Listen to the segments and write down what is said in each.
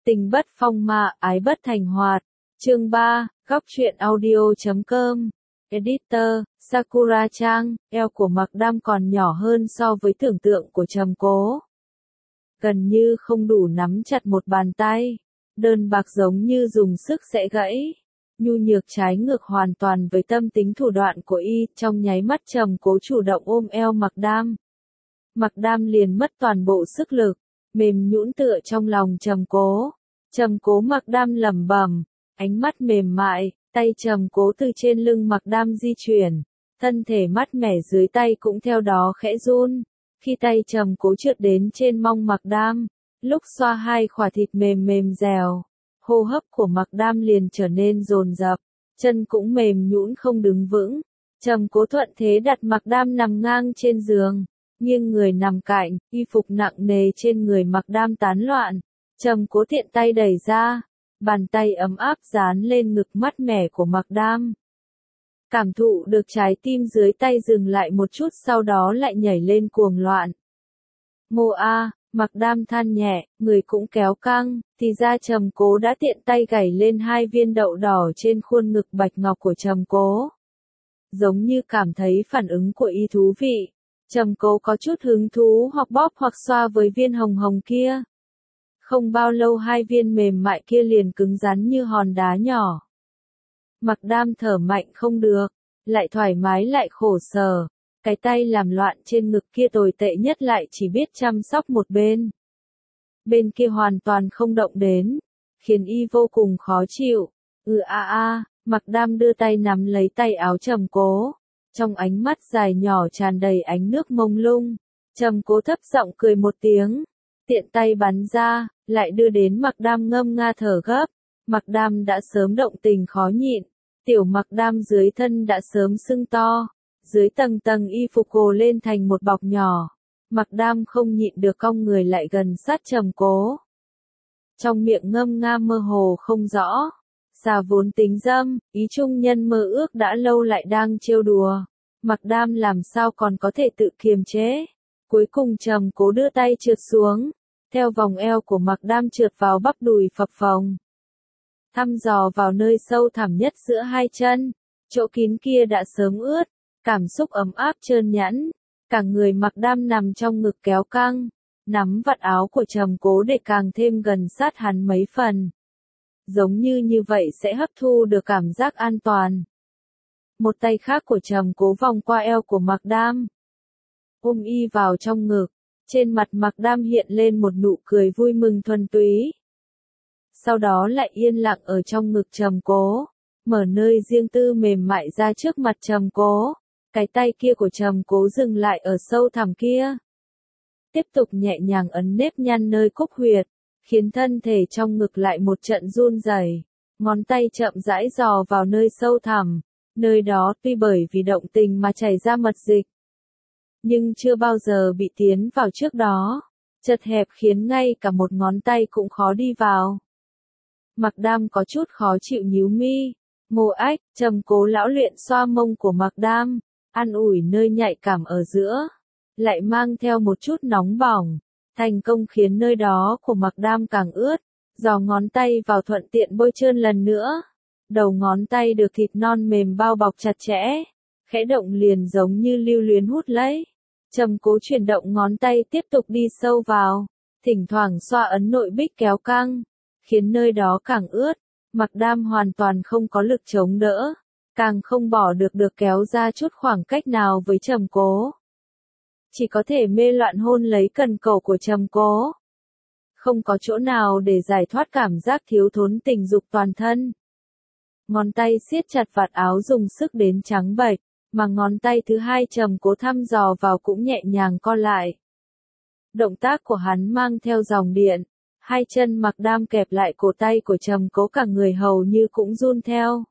Tình bất phong ma, ái bất thành hoạt. Chương 3, góc truyện audio.com. Editor, Sakura-chan, eo của Mạc Đam còn nhỏ hơn so với tưởng tượng của Trầm Cố. Gần như không đủ nắm chặt một bàn tay. Đơn bạc giống như dùng sức sẽ gãy. Nhu nhược trái ngược hoàn toàn với tâm tính thủ đoạn của y, trong nháy mắt Trầm Cố chủ động ôm eo Mạc Đam. Mạc Đam liền mất toàn bộ sức lực, mềm nhũn tựa trong lòng Trầm Cố. Trầm Cố Mạc Đam lẩm bẩm, ánh mắt mềm mại, tay Trầm Cố từ trên lưng Mạc Đam di chuyển, thân thể mát mẻ dưới tay cũng theo đó khẽ run. Khi tay Trầm Cố trượt đến trên mông Mạc Đam, lúc xoa hai khỏa thịt mềm mềm dẻo, hô hấp của Mạc Đam liền trở nên dồn dập, chân cũng mềm nhũn không đứng vững. Trầm Cố thuận thế đặt Mạc Đam nằm ngang trên giường, nghiêng người nằm cạnh, y phục nặng nề trên người Mạc Đam tán loạn. Trầm Cố tiện tay đẩy ra, bàn tay ấm áp dán lên ngực mát mẻ của Mạc Đam. Cảm thụ được trái tim dưới tay dừng lại một chút, sau đó lại nhảy lên cuồng loạn. Ngô a, Mạc Đam than nhẹ, người cũng kéo căng, thì ra Trầm Cố đã tiện tay gảy lên hai viên đậu đỏ trên khuôn ngực bạch ngọc của Trầm Cố. Giống như cảm thấy phản ứng của y thú vị, Trầm Cố có chút hứng thú hoặc bóp hoặc xoa với viên hồng hồng kia. Không bao lâu hai viên mềm mại kia liền cứng rắn như hòn đá nhỏ. Mạc Đam thở mạnh không được, lại thoải mái lại khổ sở, cái tay làm loạn trên ngực kia tồi tệ nhất lại chỉ biết chăm sóc một bên. Bên kia hoàn toàn không động đến, khiến y vô cùng khó chịu. Mạc Đam đưa tay nắm lấy tay áo Trầm Cố, trong ánh mắt dài nhỏ tràn đầy ánh nước mông lung. Trầm Cố thấp giọng cười một tiếng, tiện tay bắn ra, lại đưa đến Mạc Đam ngâm nga thở gấp. Mạc Đam đã sớm động tình khó nhịn, tiểu Mạc Đam dưới thân đã sớm sưng to, dưới tầng tầng y phục gồ lên thành một bọc nhỏ. Mạc Đam không nhịn được cong người lại gần sát Trầm Cố. Trong miệng ngâm nga mơ hồ không rõ, xà vốn tính dâm, ý trung nhân mơ ước đã lâu lại đang trêu đùa. Mạc Đam làm sao còn có thể tự kiềm chế. Cuối cùng Trầm Cố đưa tay trượt xuống, theo vòng eo của Mạc Đam trượt vào bắp đùi phập phồng. Thăm dò vào nơi sâu thẳm nhất giữa hai chân, chỗ kín kia đã sớm ướt, cảm xúc ấm áp trơn nhẵn, cả người Mạc Đam nằm trong ngực kéo căng, nắm vạt áo của Trầm Cố để càng thêm gần sát hắn mấy phần. Giống như vậy sẽ hấp thu được cảm giác an toàn. Một tay khác của Trầm Cố vòng qua eo của Mạc Đam, ôm y vào trong ngực, trên mặt Mạc Đam hiện lên một nụ cười vui mừng thuần túy. Sau đó lại yên lặng ở trong ngực Trầm Cố, mở nơi riêng tư mềm mại ra trước mặt Trầm Cố. Cái tay kia của Trầm Cố dừng lại ở sâu thẳm kia, tiếp tục nhẹ nhàng ấn nếp nhăn nơi cúc huyệt, khiến thân thể trong ngực lại một trận run rẩy. Ngón tay chậm rãi dò vào nơi sâu thẳm, nơi đó tuy bởi vì động tình mà chảy ra mật dịch, nhưng chưa bao giờ bị tiến vào trước đó, chật hẹp khiến ngay cả một ngón tay cũng khó đi vào. Mạc Đam có chút khó chịu nhíu mi. Ngô ách, Trầm Cố lão luyện xoa mông của Mạc Đam, an ủi nơi nhạy cảm ở giữa, lại mang theo một chút nóng bỏng, thành công khiến nơi đó của Mạc Đam càng ướt. Giò ngón tay vào thuận tiện bôi trơn lần nữa, đầu ngón tay được thịt non mềm bao bọc chặt chẽ, khẽ động liền giống như lưu luyến hút lấy. Trầm Cố chuyển động ngón tay tiếp tục đi sâu vào, thỉnh thoảng xoa ấn nội bích kéo căng, khiến nơi đó càng ướt. Mạc Đam hoàn toàn không có lực chống đỡ, càng không bỏ được kéo ra chút khoảng cách nào với Trầm Cố. Chỉ có thể mê loạn hôn lấy cần cổ của Trầm Cố. Không có chỗ nào để giải thoát cảm giác thiếu thốn tình dục toàn thân. Ngón tay siết chặt vạt áo dùng sức đến trắng bệch, mà ngón tay thứ hai Trầm Cố thăm dò vào cũng nhẹ nhàng co lại. Động tác của hắn mang theo dòng điện, hai chân Mạc Đam kẹp lại cổ tay của Trầm Cố, cả người hầu như cũng run theo.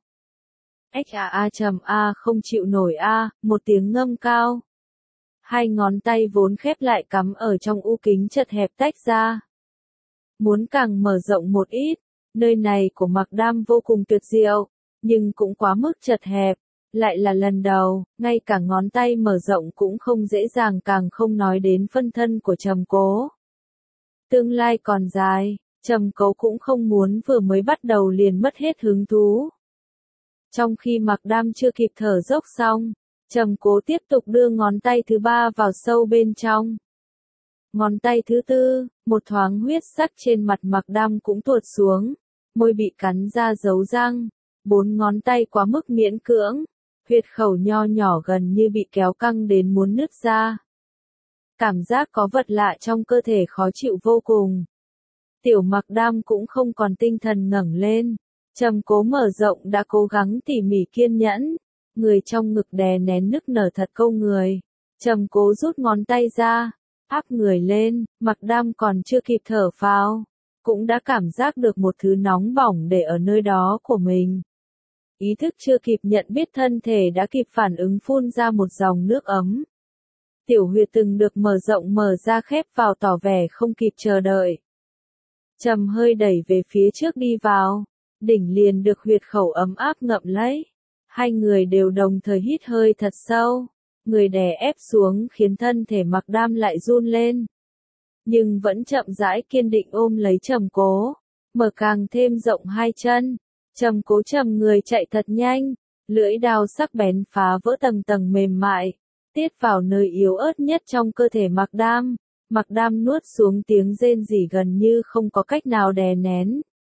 Trầm không chịu nổi một tiếng ngâm cao. Hai ngón tay vốn khép lại cắm ở trong u kính chật hẹp tách ra. Muốn càng mở rộng một ít, nơi này của Mạc Đam vô cùng tuyệt diệu, nhưng cũng quá mức chật hẹp. Lại là lần đầu, ngay cả ngón tay mở rộng cũng không dễ dàng, càng không nói đến phân thân của Trầm Cố. Tương lai còn dài, Trầm Cố cũng không muốn vừa mới bắt đầu liền mất hết hứng thú. Trong khi Mạc Đam chưa kịp thở dốc xong, Trầm Cố tiếp tục đưa ngón tay thứ ba vào sâu bên trong. Ngón tay thứ tư, một thoáng huyết sắc trên mặt Mạc Đam cũng tuột xuống, môi bị cắn ra dấu răng, 4 ngón tay quá mức miễn cưỡng, huyệt khẩu nho nhỏ gần như bị kéo căng đến muốn nứt ra. Cảm giác có vật lạ trong cơ thể khó chịu vô cùng. Tiểu Mạc Đam cũng không còn tinh thần ngẩng lên. Trầm Cố mở rộng đã cố gắng tỉ mỉ kiên nhẫn, người trong ngực đè nén nức nở thật câu người. Trầm Cố rút ngón tay ra, áp người lên, Mạc Đam còn chưa kịp thở phào, cũng đã cảm giác được một thứ nóng bỏng để ở nơi đó của mình. Ý thức chưa kịp nhận biết thân thể đã kịp phản ứng phun ra một dòng nước ấm. Tiểu huyệt từng được mở rộng mở ra khép vào tỏ vẻ không kịp chờ đợi. Trầm hơi đẩy về phía trước đi vào, đỉnh liền được huyệt khẩu ấm áp ngậm lấy. Hai người đều đồng thời hít hơi thật sâu, người đè ép xuống khiến thân thể Mạc Đam lại run lên. Nhưng vẫn chậm rãi kiên định ôm lấy Trầm Cố, mở càng thêm rộng hai chân. Trầm Cố trầm người chạy thật nhanh, lưỡi đao sắc bén phá vỡ tầng tầng mềm mại, tiết vào nơi yếu ớt nhất trong cơ thể Mạc Đam. Mạc Đam nuốt xuống tiếng rên rỉ gần như không có cách nào đè nén.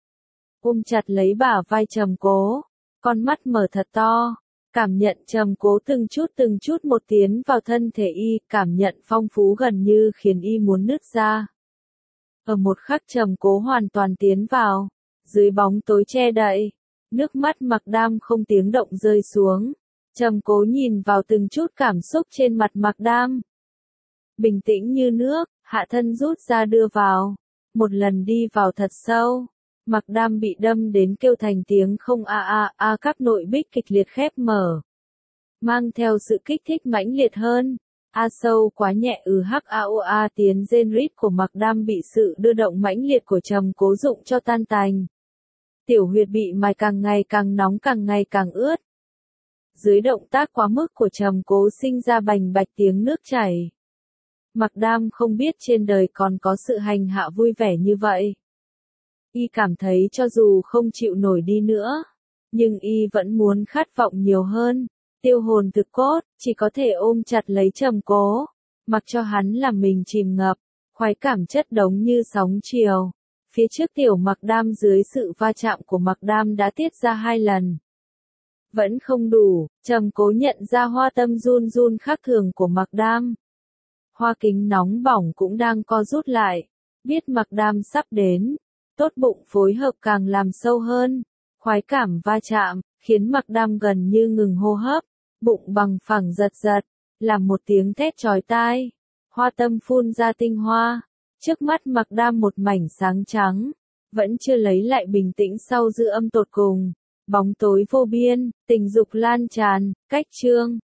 Ôm chặt lấy bả vai Trầm Cố, con mắt mở thật to, cảm nhận Trầm Cố từng chút một tiến vào thân thể y, cảm nhận phong phú gần như khiến y muốn nứt ra. Ở một khắc Trầm Cố hoàn toàn tiến vào, dưới bóng tối che đậy, nước mắt Mạc Đam không tiếng động rơi xuống. Trầm Cố nhìn vào từng chút cảm xúc trên mặt Mạc Đam. Bình tĩnh như nước, hạ thân rút ra đưa vào. Một lần đi vào thật sâu, Mạc Đam bị đâm đến kêu thành tiếng không các nội bích kịch liệt khép mở. Mang theo sự kích thích mãnh liệt hơn. Sâu quá nhẹ tiếng rên rít của Mạc Đam bị sự đưa động mãnh liệt của Trầm Cố dụng cho tan tành. Tiểu huyệt bị mài càng ngày càng nóng càng ngày càng ướt. Dưới động tác quá mức của Trầm Cố sinh ra bành bạch tiếng nước chảy. Mạc Đam không biết trên đời còn có sự hành hạ vui vẻ như vậy. Y cảm thấy cho dù không chịu nổi đi nữa, nhưng y vẫn muốn khát vọng nhiều hơn. Tiêu hồn thực cốt, chỉ có thể ôm chặt lấy Trầm Cố, mặc cho hắn làm mình chìm ngập, khoái cảm chất đống như sóng chiều. Phía trước tiểu Mạc Đam dưới sự va chạm của Mạc Đam đã tiết ra 2 lần. Vẫn không đủ, Trầm Cố nhận ra hoa tâm run run khác thường của Mạc Đam. Hoa kính nóng bỏng cũng đang co rút lại, biết Mạc Đam sắp đến, tốt bụng phối hợp càng làm sâu hơn. Khoái cảm va chạm, khiến Mạc Đam gần như ngừng hô hấp, bụng bằng phẳng giật giật, làm một tiếng thét chói tai. Hoa tâm phun ra tinh hoa, trước mắt Mạc Đam một mảnh sáng trắng, vẫn chưa lấy lại bình tĩnh sau dư âm tột cùng. Bóng tối vô biên, tình dục lan tràn, cách chương.